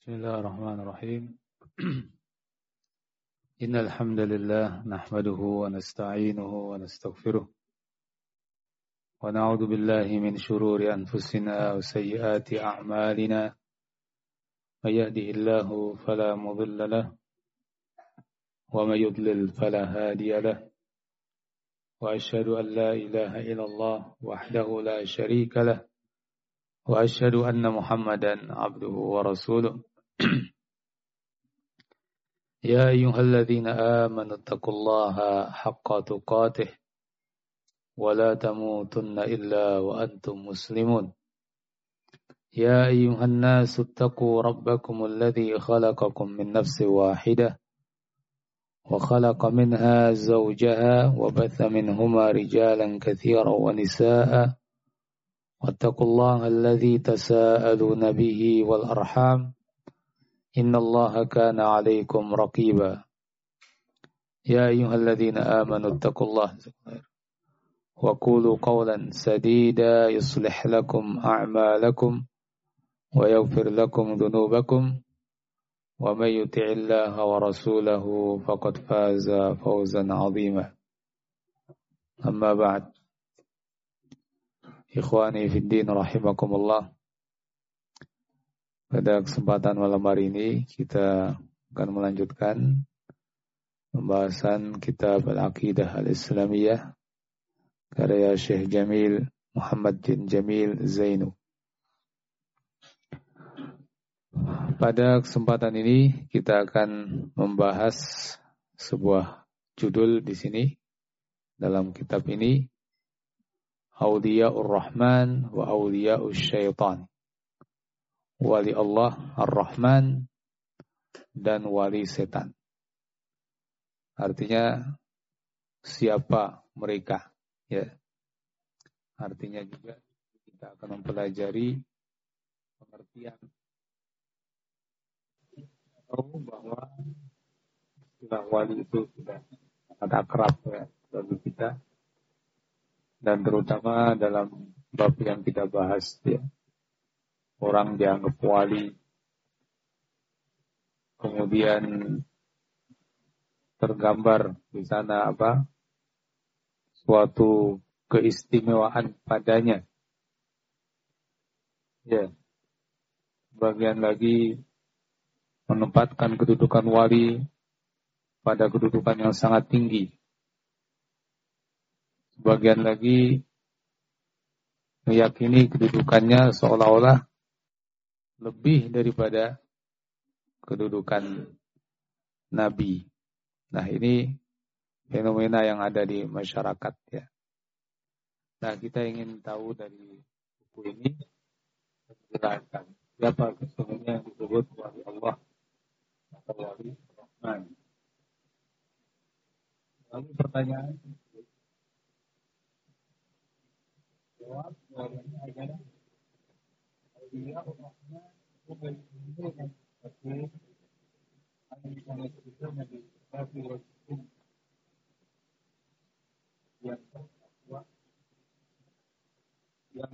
بسم الله الرحمن الرحيم إن الحمد لله نحمده ونستعينه ونستغفره ونعوذ بالله من شرور أنفسنا وسيئات أعمالنا من يهده الله فلا مضل له ومن يضلل فلا هادي له وأشهد أن لا إله إلا الله وحده لا شريك له وأشهد أن محمدا عبده ورسوله يا أيها الذين آمنوا اتقوا الله حق تقاته ولا تموتن إلا وأنتم مسلمون يا أيها الناس اتقوا ربكم الذي خلقكم من نفس واحدة وخلق منها زوجها وبث منهما رجالا كثيرا ونساء واتقوا الله الذي تساءلون به والأرحام إن الله كان عليكم رقيبا يا أيها الذين آمنوا اتقوا الله وقولوا قولا سديدا يصلح لكم أعمالكم ويغفر لكم ذنوبكم ومن يطع الله ورسوله فقد فاز فوزا عظيما أما بعد إخواني في الدين رحمكم الله. Pada kesempatan malam hari ini kita akan melanjutkan pembahasan kitab Al-Aqidah Al-Islamiyah karya Syekh Jamil Muhammad bin Jamil Zainu. Pada kesempatan ini kita akan membahas sebuah judul di sini dalam kitab ini, Awliya'ur Rahman wa Awliya'us Syaitan. Wali Allah Ar-Rahman dan wali setan. Artinya siapa mereka, ya. Artinya juga kita akan mempelajari pengertian atau bahwa istilah wali itu sudah sangat akrab ya bagi kita, dan terutama dalam bab yang kita bahas ya. Orang dianggap wali, kemudian tergambar di sana apa? Suatu keistimewaan padanya. Ya. Bagian lagi menempatkan kedudukan wali pada kedudukan yang sangat tinggi. Bagian lagi meyakini kedudukannya seolah-olah lebih daripada kedudukan Nabi. Nah, ini fenomena yang ada di masyarakat ya. Nah, kita ingin tahu dari buku ini menjelaskan siapa sesungguhnya yang disebut wali Allah atau wali Rahman. Lalu pertanyaan jawab jawabannya adalah dia orangnya bukan yang tapi ada di sana itu menjadi tapi yang kedua yang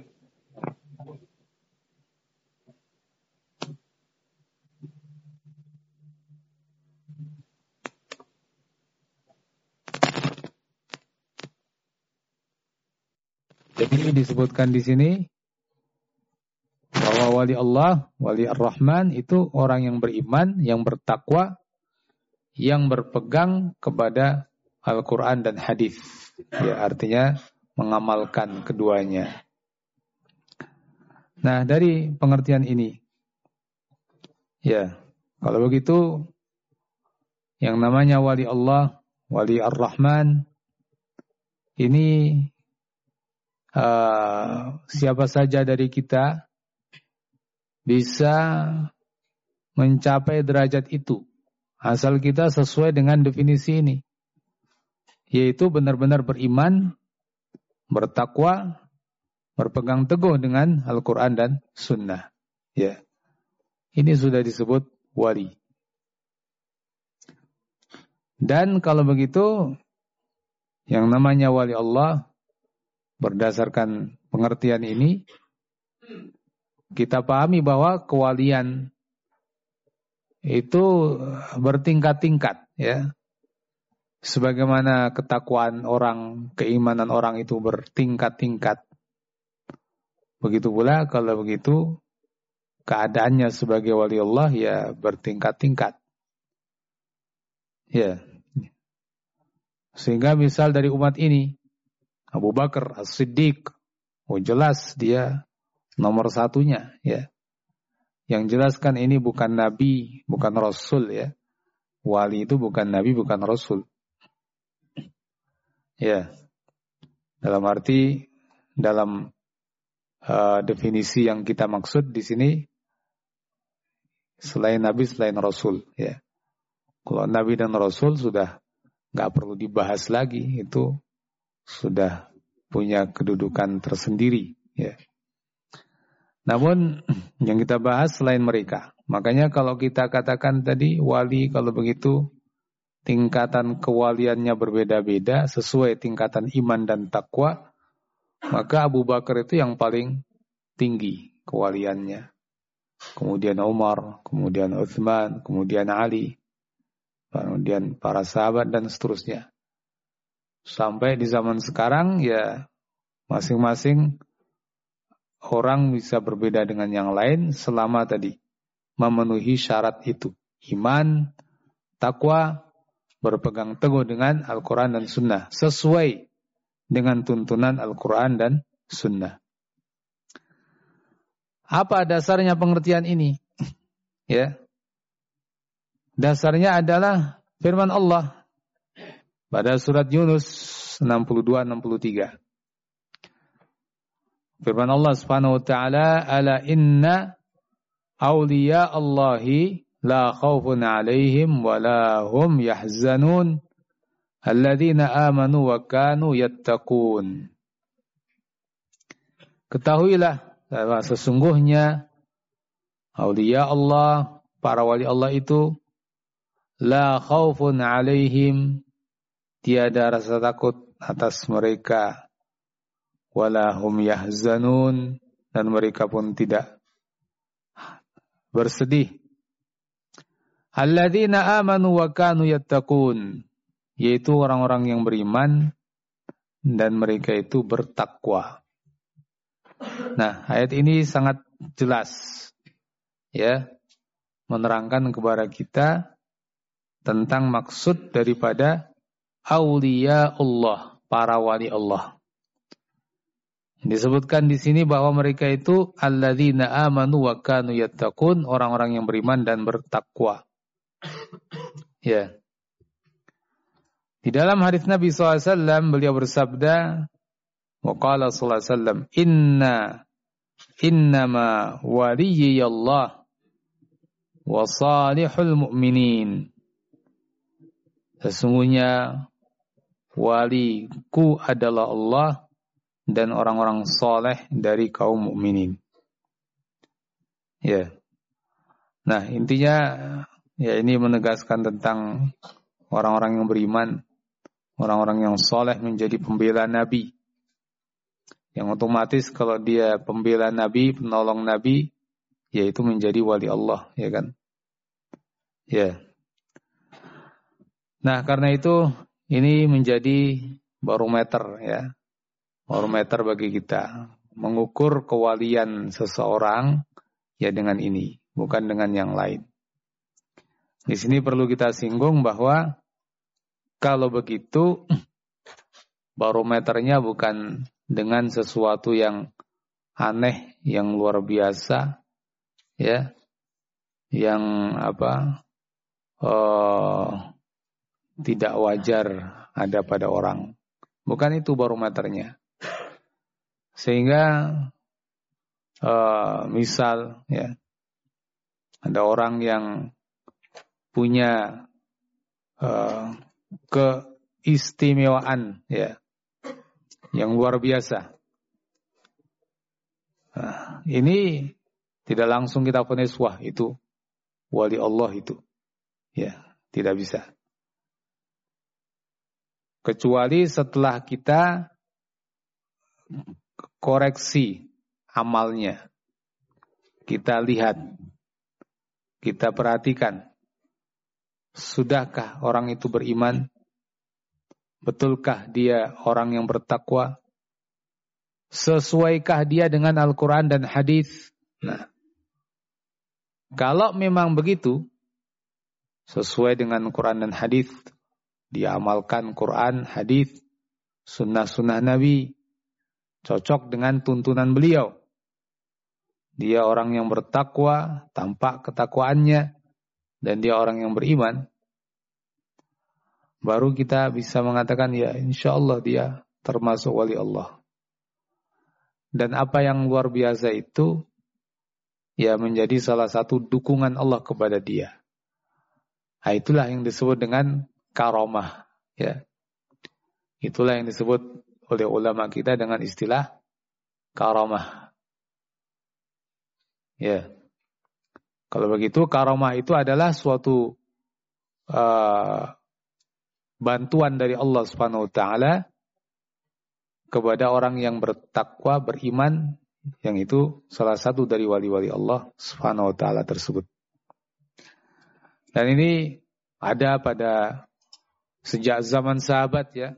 jadi disebutkan di sini bahwa wali Allah, wali Ar-Rahman itu orang yang beriman, yang bertakwa, yang berpegang kepada Al-Quran dan hadis. Ya, artinya mengamalkan keduanya. Nah, dari pengertian ini, ya, kalau begitu, yang namanya wali Allah, wali Ar-Rahman, ini siapa saja dari kita bisa mencapai derajat itu, asal kita sesuai dengan definisi ini, yaitu benar-benar beriman, bertakwa, berpegang teguh dengan Al-Quran dan Sunnah. Ya, ini sudah disebut wali. Dan kalau begitu, yang namanya wali Allah, berdasarkan pengertian ini, kita pahami bahwa kewalian itu bertingkat-tingkat ya. Sebagaimana ketakwaan orang, keimanan orang itu bertingkat-tingkat. Begitu pula kalau begitu keadaannya sebagai wali Allah ya bertingkat-tingkat. Ya. Sehingga misal dari umat ini Abu Bakar As-Siddiq, oh jelas dia nomor satunya ya. Yang jelaskan ini bukan nabi, bukan rasul ya. Wali itu bukan nabi, bukan rasul. Ya. Dalam arti dalam definisi yang kita maksud di sini selain nabi, selain rasul ya. Kalau nabi dan rasul sudah nggak perlu dibahas lagi, itu sudah punya kedudukan tersendiri ya. Namun yang kita bahas selain mereka. Makanya kalau kita katakan tadi wali, kalau begitu tingkatan kewaliannya berbeda-beda sesuai tingkatan iman dan takwa, maka Abu Bakar itu yang paling tinggi kewaliannya. Kemudian Umar, kemudian Utsman, kemudian Ali, kemudian para sahabat dan seterusnya. Sampai di zaman sekarang ya masing-masing orang bisa berbeda dengan yang lain selama tadi memenuhi syarat itu. Iman, takwa, berpegang teguh dengan Al-Quran dan Sunnah. Sesuai dengan tuntunan Al-Quran dan Sunnah. Apa dasarnya pengertian ini? Ya, dasarnya adalah firman Allah pada surat Yunus 62-63. Firman Allah Subhanahu wa taala, "Ala inna awliya Allahi la khaufun 'alaihim wa la hum yahzanun alladzina amanu wa kanu yattaqun." Ketahuilah bahwa sesungguhnya awliya Allah, para wali Allah itu la khaufun 'alaihim, tiada rasa takut atas mereka, wala hum yahzanun, dan mereka pun tidak bersedih. Alladzina amanu wa kanu yattaqun, yaitu orang-orang yang beriman dan mereka itu bertakwa. Nah, ayat ini sangat jelas ya, menerangkan kepada kita tentang maksud daripada auliya Allah, para wali Allah. Disebutkan di sini bahwa mereka itu alladzina amanu wa kanu yattaqun, orang-orang yang beriman dan bertakwa. Ya. Di dalam hadis Nabi SAW beliau bersabda, wa qala sallallahu alaihi wasallam, innama waliyallah wa salihul mu'minin. Sesungguhnya waliku adalah Allah dan orang-orang soleh dari kaum mukminin. Ya. Nah, intinya ya ini menegaskan tentang orang-orang yang beriman, orang-orang yang soleh menjadi pembela Nabi. Yang otomatis kalau dia pembela Nabi, penolong Nabi, yaitu menjadi wali Allah, ya kan? Ya. Nah, karena itu ini menjadi barometer ya. Barometer bagi kita mengukur kewalian seseorang ya dengan ini, bukan dengan yang lain. Di sini perlu kita singgung bahwa kalau begitu barometernya bukan dengan sesuatu yang aneh, yang luar biasa, ya, yang tidak wajar ada pada orang. Bukan itu barometernya. Sehingga misal ya, ada orang yang punya keistimewaan ya yang luar biasa. Nah, ini tidak langsung kita vonis wah itu wali Allah itu. Ya, tidak bisa. Kecuali setelah kita koreksi amalnya. Kita lihat, kita perhatikan Sudahkah orang itu beriman? Betulkah dia orang yang bertakwa? Sesuaikah dia dengan Al-Quran dan hadis? Nah, kalau memang begitu, sesuai dengan Quran dan hadis, dia amalkan Quran, hadis, sunnah-sunnah Nabi, cocok dengan tuntunan beliau. Dia orang yang bertakwa, tampak ketakwaannya, dan dia orang yang beriman. Baru kita bisa mengatakan, ya insya Allah dia termasuk wali Allah. Dan apa yang luar biasa itu, ya menjadi salah satu dukungan Allah kepada dia. Nah, itulah yang disebut dengan karamah. Ya. Itulah yang disebut oleh ulama kita dengan istilah karamah. Ya. Kalau begitu, karamah itu adalah suatu bantuan dari Allah Subhanahu wa taala kepada orang yang bertakwa, beriman, yang itu salah satu dari wali-wali Allah Subhanahu wa taala tersebut. Dan ini ada pada sejak zaman sahabat, ya.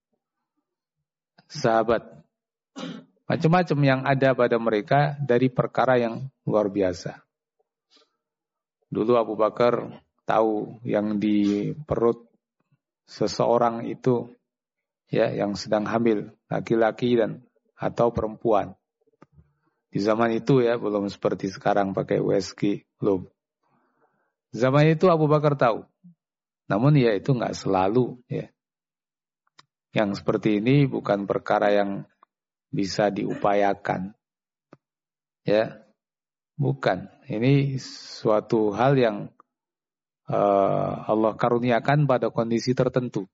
Sahabat. Macam-macam yang ada pada mereka dari perkara yang luar biasa. Dulu Abu Bakar tahu yang di perut seseorang itu, ya, yang sedang hamil, laki-laki dan atau perempuan. Di zaman itu, ya, belum seperti sekarang pakai USG, belum. Zaman itu Abu Bakar tahu. Namun ya itu nggak selalu, ya. Yang seperti ini bukan perkara yang bisa diupayakan. Ya. Bukan. Ini suatu hal yang Allah karuniakan pada kondisi tertentu.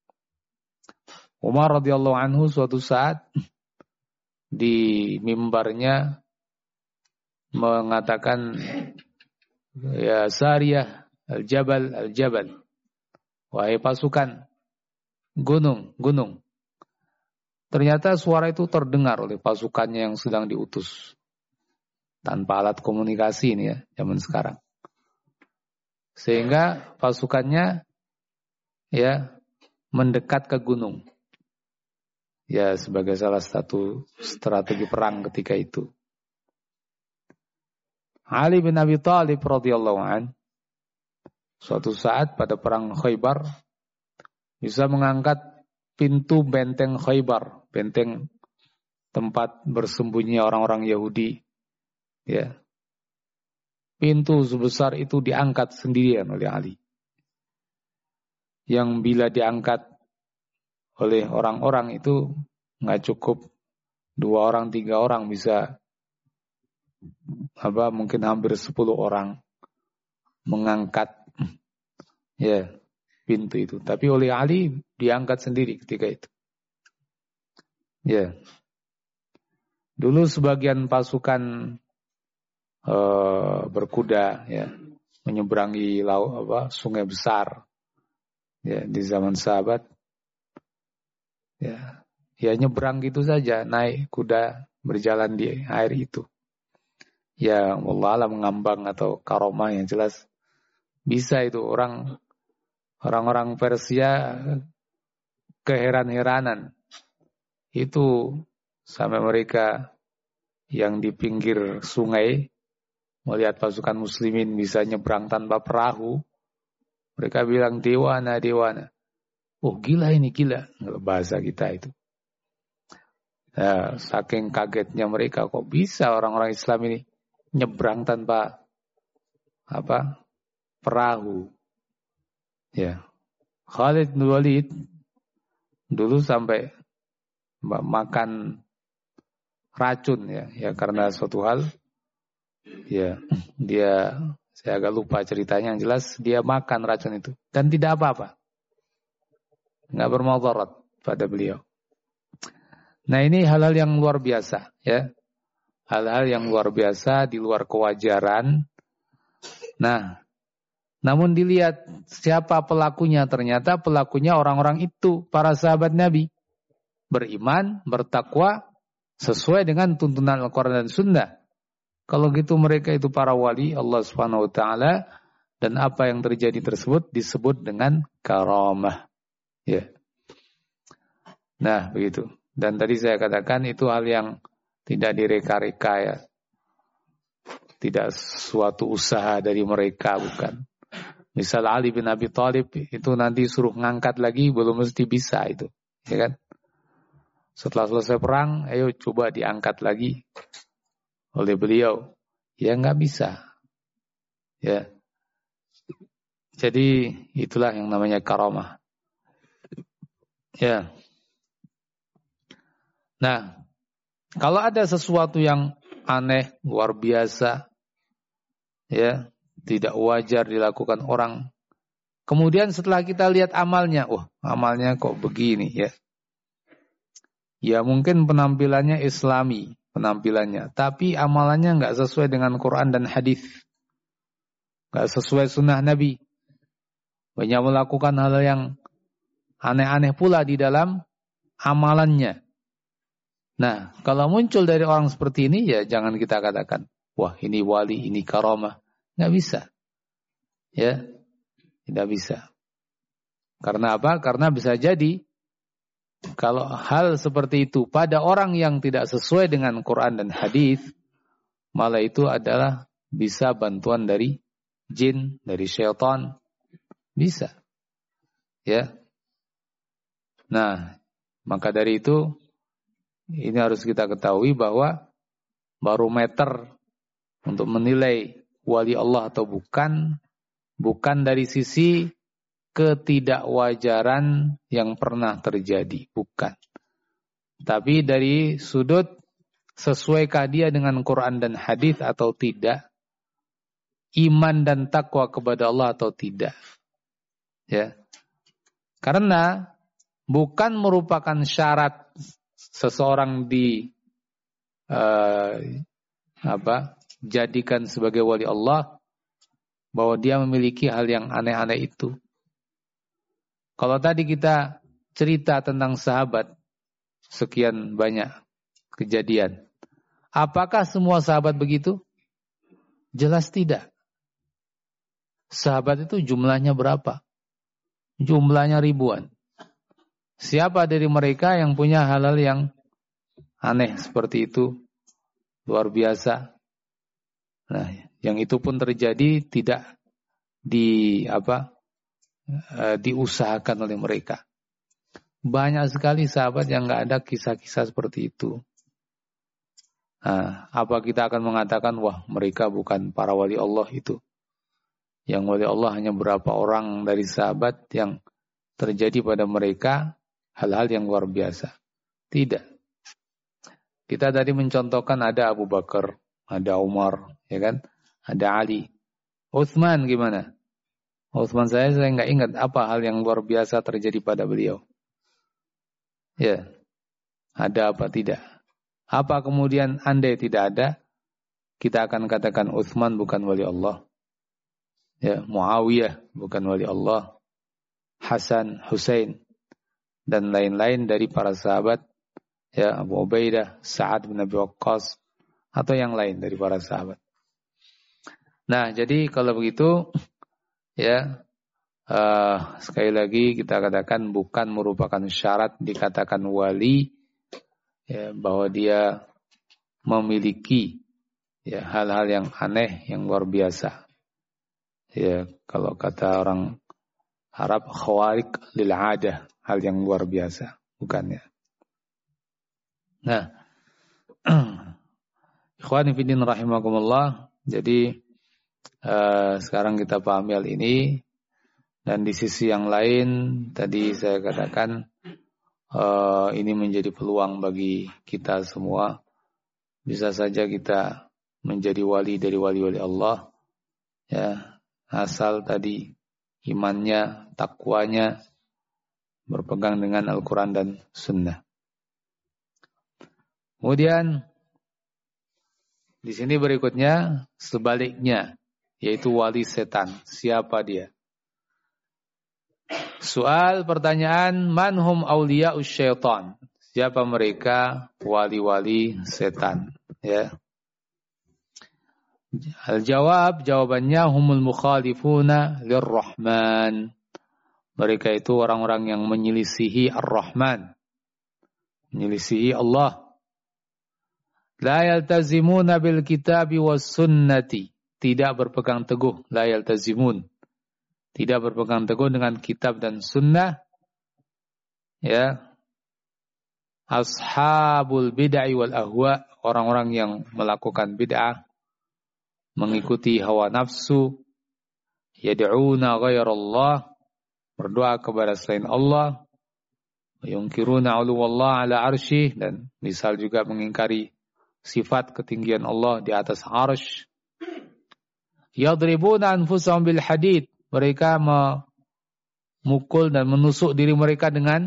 Umar radhiyallahu anhu suatu saat di mimbarnya mengatakan, ya Sariyah al-jabal al-jabal, wahai pasukan gunung. Ternyata suara itu terdengar oleh pasukannya yang sedang diutus. Tanpa alat komunikasi ini, ya, zaman sekarang. Sehingga pasukannya, ya, mendekat ke gunung. Ya, sebagai salah satu strategi perang ketika itu. Ali bin Abi Thalib radhiyallahu an, suatu saat pada perang Khaybar bisa mengangkat pintu benteng Khaybar, benteng tempat bersembunyi orang-orang Yahudi. Ya. Pintu sebesar itu diangkat sendirian oleh Ali. Yang bila diangkat oleh orang-orang itu nggak cukup 2 orang, 3 orang, bisa mungkin hampir 10 orang mengangkat, ya, pintu itu. Tapi oleh Ali diangkat sendiri ketika itu. Ya. Dulu sebagian pasukan berkuda, ya, menyeberangi sungai besar, ya, di zaman sahabat, ya nyebrang gitu saja, naik kuda berjalan di air itu, ya Allah alam mengambang atau karomah, yang jelas bisa itu. Orang-orang Persia keheran-heranan itu sampai mereka yang di pinggir sungai melihat pasukan muslimin bisa nyebrang tanpa perahu, mereka bilang dewana. Oh gila ini, gila. Bahasa kita itu. Nah, saking kagetnya mereka, kok bisa orang-orang Islam ini nyebrang tanpa perahu. Ya. Khalid bin Walid dulu sampai makan racun, ya karena suatu hal. Ya, saya agak lupa ceritanya, yang jelas dia makan racun itu dan tidak apa-apa, nggak bermudarat pada beliau. Nah, ini hal-hal yang luar biasa, ya, hal-hal yang luar biasa di luar kewajaran. Nah, namun dilihat siapa pelakunya, ternyata pelakunya orang-orang itu, para sahabat Nabi, beriman, bertakwa, sesuai dengan tuntunan Al-Quran dan Sunnah. Kalau gitu mereka itu para wali Allah Subhanahu wa taala, Dan apa yang terjadi tersebut disebut dengan karamah. Ya. Nah, begitu. Dan tadi saya katakan itu hal yang tidak direka-reka ya. Tidak suatu usaha dari mereka, bukan. Misal Ali bin Abi Thalib itu nanti suruh ngangkat lagi belum mesti bisa itu. Ya kan? Setelah selesai perang, ayo coba diangkat lagi oleh beliau. Ya nggak bisa. Ya. Jadi itulah yang namanya karamah. Ya. Nah, kalau ada sesuatu yang aneh, luar biasa, ya, tidak wajar dilakukan orang. Kemudian setelah kita lihat amalnya, wah, amalnya kok begini, ya. Ya mungkin penampilannya Islami, penampilannya, tapi amalannya nggak sesuai dengan Quran dan hadis, nggak sesuai sunnah Nabi. Banyak melakukan hal yang aneh-aneh pula di dalam amalannya. Nah, kalau muncul dari orang seperti ini, ya jangan kita katakan, wah ini wali, ini karamah. Nggak bisa. Ya, tidak bisa. Karena apa? Karena bisa jadi, kalau hal seperti itu pada orang yang tidak sesuai dengan Quran dan hadis, malah itu adalah bisa bantuan dari jin, dari syaitan. Bisa. Ya. Nah, maka dari itu ini harus kita ketahui bahwa barometer untuk menilai wali Allah atau bukan dari sisi ketidakwajaran yang pernah terjadi, bukan. Tapi dari sudut sesuaikah dia dengan Quran dan hadis atau tidak, iman dan takwa kepada Allah atau tidak. Ya. Karena bukan merupakan syarat seseorang jadikan sebagai wali Allah bahwa dia memiliki hal yang aneh-aneh itu. Kalau tadi kita cerita tentang sahabat sekian banyak kejadian, apakah semua sahabat begitu? Jelas tidak. Sahabat itu jumlahnya berapa? Jumlahnya ribuan. Siapa dari mereka yang punya hal-hal yang aneh seperti itu? Luar biasa. Nah, yang itu pun terjadi tidak diusahakan oleh mereka. Banyak sekali sahabat yang nggak ada kisah-kisah seperti itu. Nah, apa kita akan mengatakan, wah mereka bukan para wali Allah itu? Yang wali Allah hanya berapa orang dari sahabat yang terjadi pada mereka hal-hal yang luar biasa. Tidak. Kita tadi mencontohkan ada Abu Bakar, ada Umar, ya kan? Ada Ali. Utsman gimana? Utsman saya nggak ingat apa hal yang luar biasa terjadi pada beliau. Ya. Ada apa tidak? Apa kemudian andai tidak ada, kita akan katakan Utsman bukan wali Allah. Ya, Muawiyah bukan wali Allah. Hasan, Husain dan lain-lain dari para sahabat, ya, Abu Ubaidah, Sa'ad bin Abi Waqqas atau yang lain dari para sahabat. Nah, jadi kalau begitu, ya, sekali lagi kita katakan bukan merupakan syarat dikatakan wali, ya, bahwa dia memiliki, ya, hal-hal yang aneh, yang luar biasa. Ya, kalau kata orang Arab, khawariq lil adah, hal yang luar biasa, bukan ya. Nah, ikhwani fillah rahimakumullah, jadi sekarang kita pahami hal ini, dan di sisi yang lain tadi saya katakan ini menjadi peluang bagi kita semua. Bisa saja kita menjadi wali dari wali-wali Allah, ya, asal tadi imannya, takwanya berpegang dengan Al-Quran dan Sunnah. Kemudian di sini berikutnya sebaliknya, yaitu wali setan. Siapa dia? Soal pertanyaan, manhum awliya'us syaitan? Siapa mereka wali-wali setan? Ya. Al-jawab, jawabannya humul mukhalifuna lirrahman. Mereka itu orang-orang yang menyelisihi Ar-Rahman. Menyelisihi Allah. La yaltazimuna bil kitabi was sunnati. Tidak berpegang teguh. La yaltazimun. Tidak berpegang teguh dengan kitab dan sunnah. Ya. Ashabul bid'ah wal ahwa. Orang-orang yang melakukan bid'ah. Mengikuti hawa nafsu. Yad'una ghairallah. Berdoa kepada selain Allah. Yungkiruna uluwallah ala arsyih. Dan misal juga mengingkari sifat ketinggian Allah di atas arsy. Yadribuna anfusahum bil hadid. Mereka memukul dan menusuk diri mereka dengan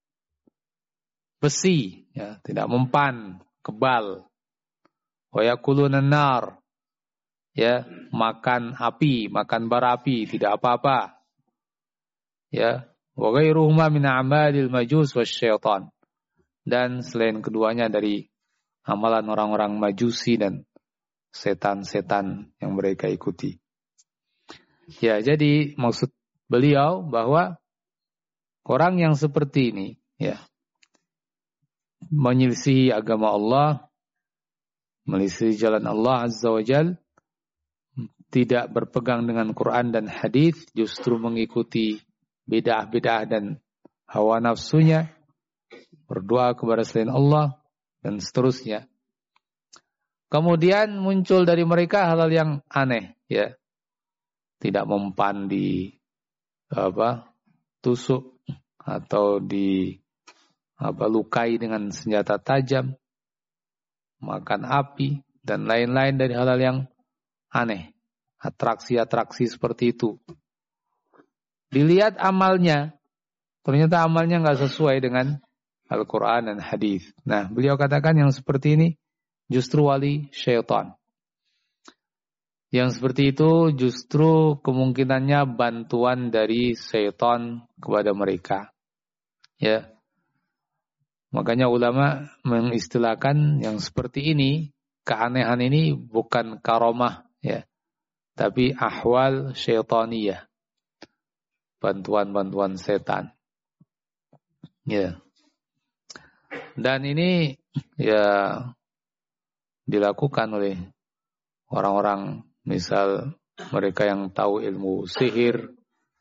besi. Ya, tidak mempan, kebal. Wa yakuluna nar. Ya, makan api, makan bara api, tidak apa-apa. Ya, wa ghairuhuma min a'malil majus wasyaitan. Dan selain keduanya dari amalan orang-orang majusi dan setan-setan yang mereka ikuti. Ya, jadi maksud beliau bahwa orang yang seperti ini, ya, menyelisih agama Allah, menyelisih jalan Allah Azza wa Jalla, tidak berpegang dengan Quran dan hadis, justru mengikuti bid'ah-bid'ah dan hawa nafsunya, berdoa kepada selain Allah, dan seterusnya. Kemudian muncul dari mereka hal-hal yang aneh, ya. Tidak mempan di tusuk atau di lukai dengan senjata tajam, makan api, dan lain-lain dari hal-hal yang aneh. Atraksi-atraksi seperti itu. Dilihat amalnya, ternyata amalnya nggak sesuai dengan Al-Quran dan hadis. Nah, beliau katakan yang seperti ini justru wali syaitan. Yang seperti itu justru kemungkinannya bantuan dari syaitan kepada mereka. Ya. Makanya ulama mengistilahkan yang seperti ini, keanehan ini bukan karomah, ya, tapi ahwal syaitaniyah. Bantuan-bantuan setan. Ya. Dan ini ya dilakukan oleh orang-orang, misal mereka yang tahu ilmu sihir,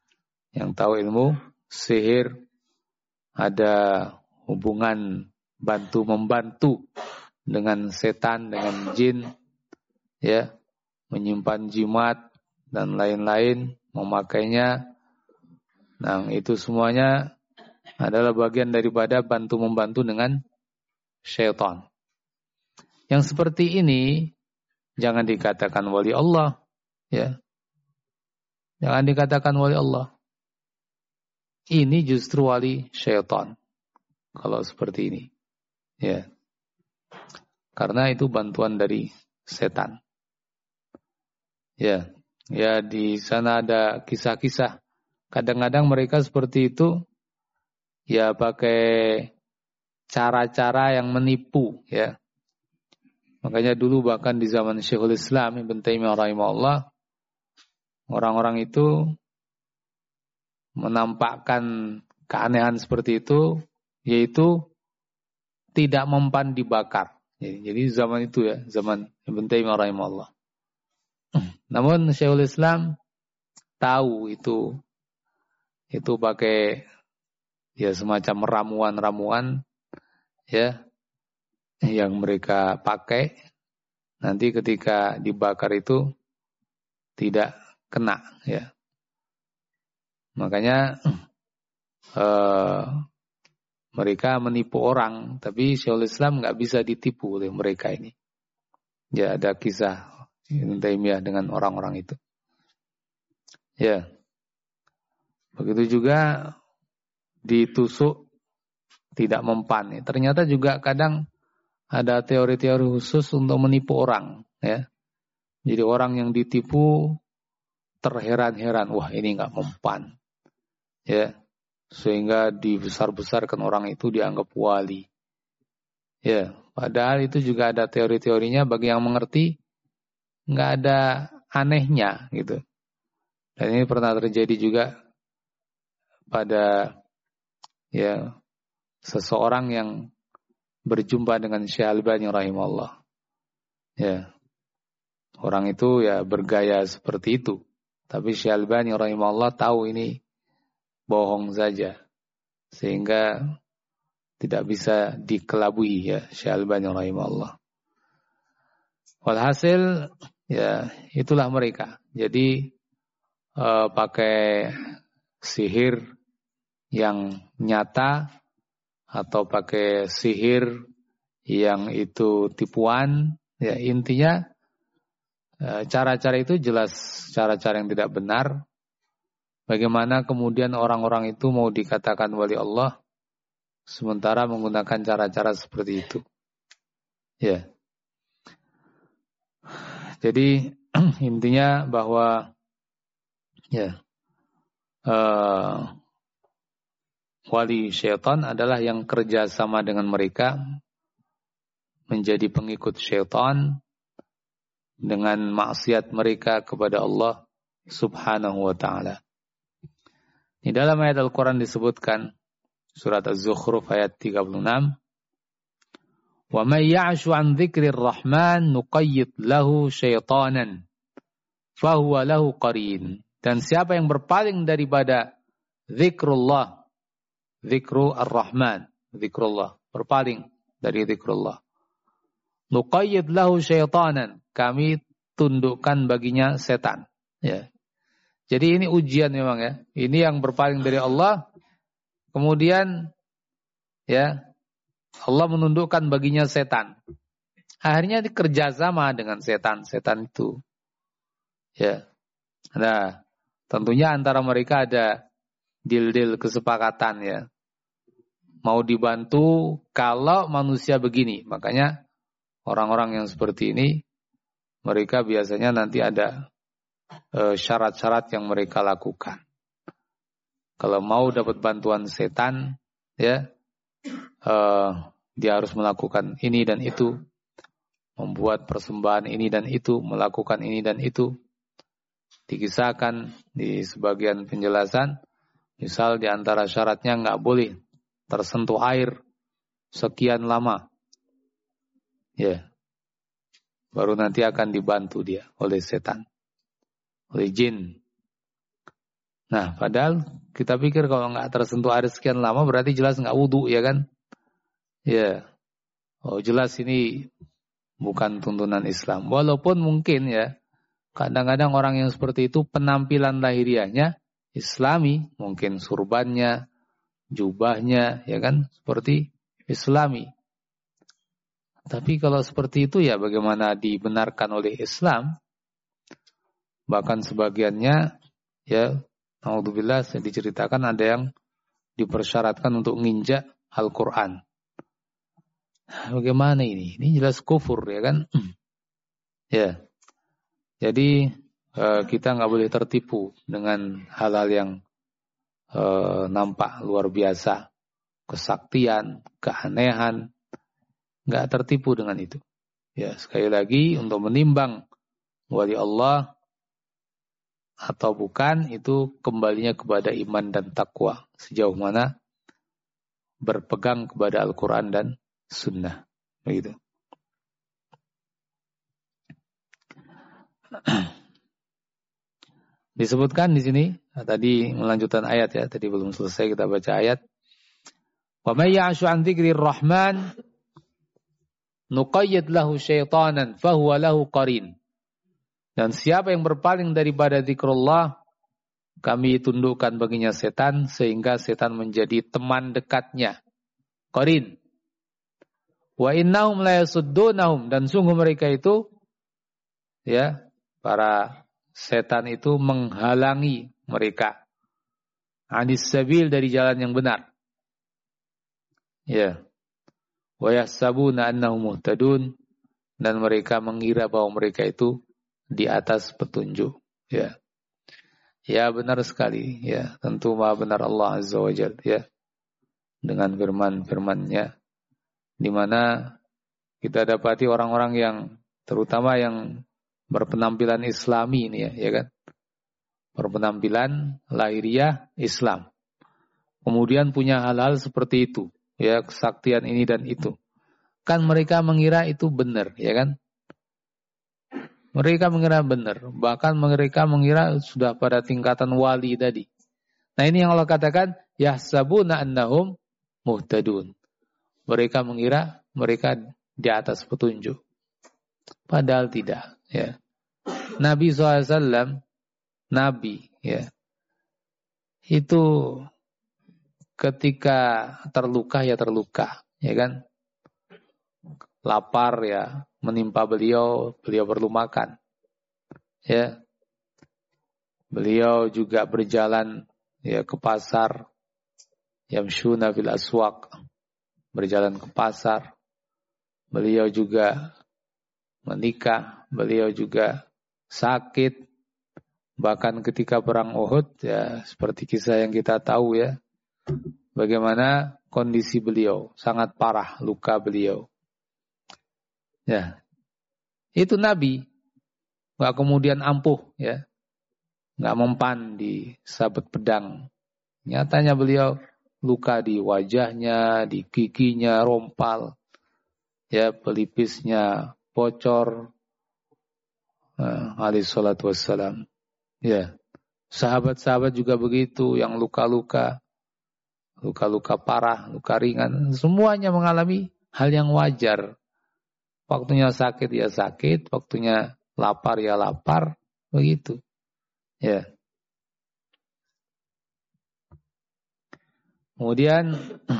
ada hubungan bantu-membantu dengan setan, dengan jin, ya, menyimpan jimat dan lain-lain, memakainya. Nah, itu semuanya adalah bagian daripada bantu-membantu dengan syaitan. Yang seperti ini jangan dikatakan wali Allah, ya. Jangan dikatakan wali Allah. Ini justru wali syaitan. Kalau seperti ini, ya. Karena itu bantuan dari setan. Ya. Ya, di sana ada kisah-kisah. Kadang-kadang mereka seperti itu, ya, pakai cara-cara yang menipu, ya. Makanya dulu bahkan di zaman Syekhul Islam Ibnu Taimiyah rahimahullah, orang-orang itu menampakkan keanehan seperti itu, yaitu tidak mempan dibakar. Jadi zaman itu, ya, zaman Ibnu Taimiyah rahimahullah. Namun Syekhul Islam tahu itu pakai, ya, semacam ramuan-ramuan, ya, yang mereka pakai. Nanti ketika dibakar itu tidak kena, ya. Makanya mereka menipu orang, tapi Syekhul Islam nggak bisa ditipu oleh mereka ini. Ya, ada kisah Ibnu Taimiyah dengan orang-orang itu. Ya. Begitu juga ditusuk tidak mempan. Ternyata juga kadang ada teori-teori khusus untuk menipu orang, ya. Jadi orang yang ditipu terheran-heran, wah, ini nggak mempan, ya, sehingga dibesar-besarkan orang itu dianggap wali, ya. Padahal itu juga ada teori-teorinya bagi yang mengerti, nggak ada anehnya gitu. Dan ini pernah terjadi juga pada ya seseorang yang berjumpa dengan Syekh Albani rahimahullah. Ya. Orang itu ya bergaya seperti itu. Tapi Syekh Albani rahimahullah tahu ini bohong saja. Sehingga tidak bisa dikelabui ya Syekh Albani rahimahullah. Walhasil ya itulah mereka. Jadi pakai sihir yang nyata atau pakai sihir yang itu tipuan, ya intinya cara-cara itu jelas cara-cara yang tidak benar. Bagaimana kemudian orang-orang itu mau dikatakan wali Allah sementara menggunakan cara-cara seperti itu. Ya. Jadi intinya bahwa ya wali syaitan adalah yang kerja sama dengan mereka menjadi pengikut syaitan dengan maksiat mereka kepada Allah subhanahu wa ta'ala. Di dalam ayat Al-Quran disebutkan surat Az-Zukhruf ayat 36, wa may ya'shu 'an dzikrir rahman nuqayyid lahu syaitanan fahuwa lahu qarin. Dan siapa yang berpaling daripada zikrullah, zikru ar-Rahman, zikrullah, berpaling dari zikrullah, nuqayyid lahu syaitanan, kami tundukkan baginya setan. Ya. Jadi ini ujian memang ya. Ini yang berpaling dari Allah, kemudian ya Allah menundukkan baginya setan. Akhirnya dikerjasama dengan setan itu. Ya. Nah, tentunya antara mereka ada deal-deal kesepakatan ya. Mau dibantu kalau manusia begini. Makanya orang-orang yang seperti ini mereka biasanya nanti ada syarat-syarat yang mereka lakukan. Kalau mau dapat bantuan setan ya, dia harus melakukan ini dan itu, membuat persembahan ini dan itu, melakukan ini dan itu. Dikisahkan di sebagian penjelasan, misal di antara syaratnya nggak boleh tersentuh air sekian lama, ya, baru nanti akan dibantu dia oleh setan, oleh jin. Nah, padahal kita pikir kalau nggak tersentuh air sekian lama berarti jelas nggak wudu, ya kan? Ya, oh jelas ini bukan tuntunan Islam. Walaupun mungkin ya, kadang-kadang orang yang seperti itu penampilan lahiriahnya Islami, mungkin surbannya, jubahnya, ya kan, seperti Islami. Tapi kalau seperti itu ya bagaimana dibenarkan oleh Islam? Bahkan sebagiannya ya, naudzubillah, diceritakan ada yang dipersyaratkan untuk nginjak Al-Quran. Bagaimana ini? Ini jelas kufur, ya kan? Ya. Jadi kita nggak boleh tertipu dengan hal-hal yang nampak luar biasa, kesaktian, keanehan, nggak tertipu dengan itu. Ya, sekali lagi untuk menimbang wali Allah atau bukan itu kembalinya kepada iman dan takwa, sejauh mana berpegang kepada Al-Quran dan Sunnah, begitu. Disebutkan di sini, tadi melanjutkan ayat ya, tadi belum selesai kita baca ayat. Wa may ya'shu 'an dzikrir rahman nuqayyid lahu syaitanan fahuwa lahu qarin. Dan siapa yang berpaling daripada zikrullah, kami tundukkan baginya setan sehingga setan menjadi teman dekatnya. Qarin. Wa innahum la yasuddunahum, dan sungguh mereka itu ya, para setan itu menghalangi mereka anis sabil, dari jalan yang benar. Ya. Wa yahsabuna annahum muhtadun, dan mereka mengira bahwa mereka itu di atas petunjuk. Ya. Ya, benar sekali ya, tentu Maha benar Allah Azza wa Jalla ya, dengan firman-firman-Nya, di mana kita dapati orang-orang yang terutama yang berpenampilan Islami ini ya kan? Berpenampilan lahiriah Islam. Kemudian punya hal-hal seperti itu, ya, kesaktian ini dan itu. Kan mereka mengira itu benar, ya kan? Mereka mengira benar, bahkan mereka mengira sudah pada tingkatan wali tadi. Nah, ini yang Allah katakan, yahsabuna annahum muhtadun. Mereka mengira mereka di atas petunjuk. Padahal tidak, ya. Nabi SAW, Nabi, ya, itu ketika terluka ya terluka, ya kan? Lapar ya menimpa beliau, beliau perlu makan. Ya. Beliau juga berjalan ya ke pasar, yamshuna fil aswaq, berjalan ke pasar. Beliau juga menikah, beliau juga sakit. Bahkan ketika perang Uhud ya seperti kisah yang kita tahu ya, bagaimana kondisi beliau, sangat parah luka beliau. Ya, itu Nabi, nggak kemudian ampuh, ya, nggak mempan di sabet pedang. Nyatanya beliau luka di wajahnya, di giginya rompal, ya, pelipisnya bocor. Alaihi salatu wassalam. Ya, sahabat-sahabat juga begitu, yang luka-luka parah, luka ringan, semuanya mengalami hal yang wajar. Waktunya sakit ya sakit, waktunya lapar ya lapar, begitu. Ya. Kemudian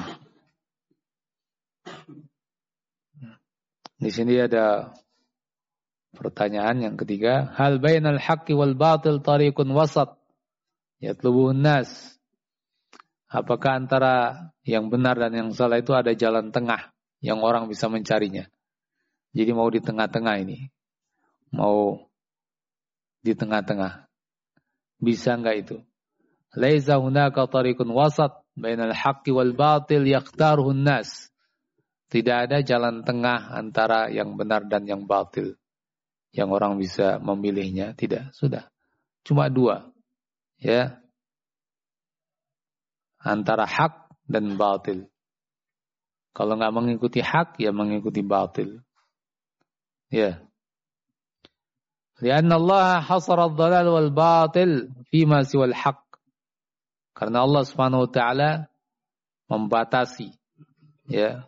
di sini ada pertanyaan yang ketiga, hal bainal haqqi wal batil tariqun wasat yatlubuhun nas. Apakah antara yang benar dan yang salah itu ada jalan tengah yang orang bisa mencarinya? Jadi mau di tengah-tengah ini. Mau di tengah-tengah. Bisa enggak itu? Laisa hunaka tariqun wasat bainal haqqi wal batil yakhtaruhun nas. Tidak ada jalan tengah antara yang benar dan yang batil yang orang bisa memilihnya. Tidak, sudah. Cuma dua. Ya. Antara hak dan batil. Kalau enggak mengikuti hak, ya mengikuti batil. Ya. Lianna Allah hasara ad-dhalal wal batil fima siwal haq. Karena Allah Subhanahu wa taala membatasi, ya,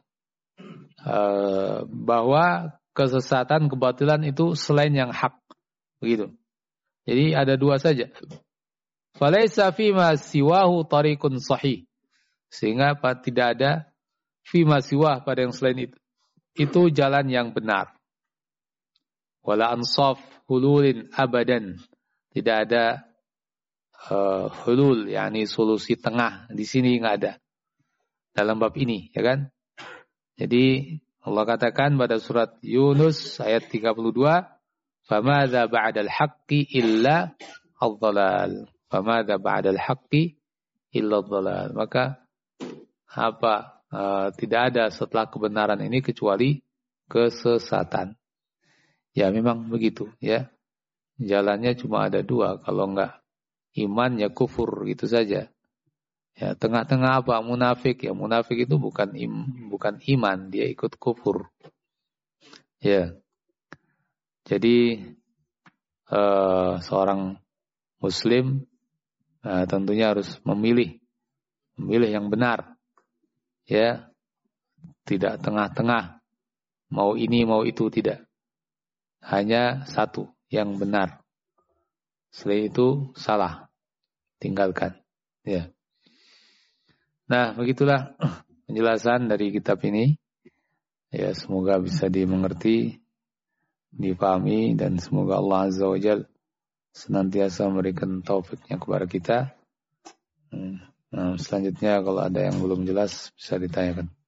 bahwa kesesatan, kebatilan itu selain yang hak, begitu. Jadi ada dua saja. Falaisa fima siwahu tariqun sahih. Sehingga tidak ada fima siwah pada yang selain itu. Itu jalan yang benar. Wala ansaf hululin abadan. Tidak ada hulul, yakni solusi tengah. Di sini enggak ada. Dalam bab ini, ya kan? Jadi Allah katakan pada surat Yunus ayat 32, "Famadza ba'dal haqqi illa adh-dhalal." Famadza ba'dal haqqi illa adh-dhalal. Maka apa? Tidak ada setelah kebenaran ini kecuali kesesatan. Ya memang begitu, ya. Jalannya cuma ada dua, kalau enggak iman ya kufur, gitu saja. Ya, tengah-tengah apa? Munafik. Ya, munafik itu bukan iman, dia ikut kufur. Ya. Jadi seorang muslim tentunya harus memilih yang benar. Ya. Tidak tengah-tengah. Mau ini, mau itu, tidak. Hanya satu yang benar. Selain itu salah. Tinggalkan. Ya. Nah, begitulah penjelasan dari kitab ini. Ya, semoga bisa dimengerti, dipahami, dan semoga Allah Azza wa Jalla senantiasa memberikan taufiknya kepada kita. Nah, selanjutnya kalau ada yang belum jelas bisa ditanyakan.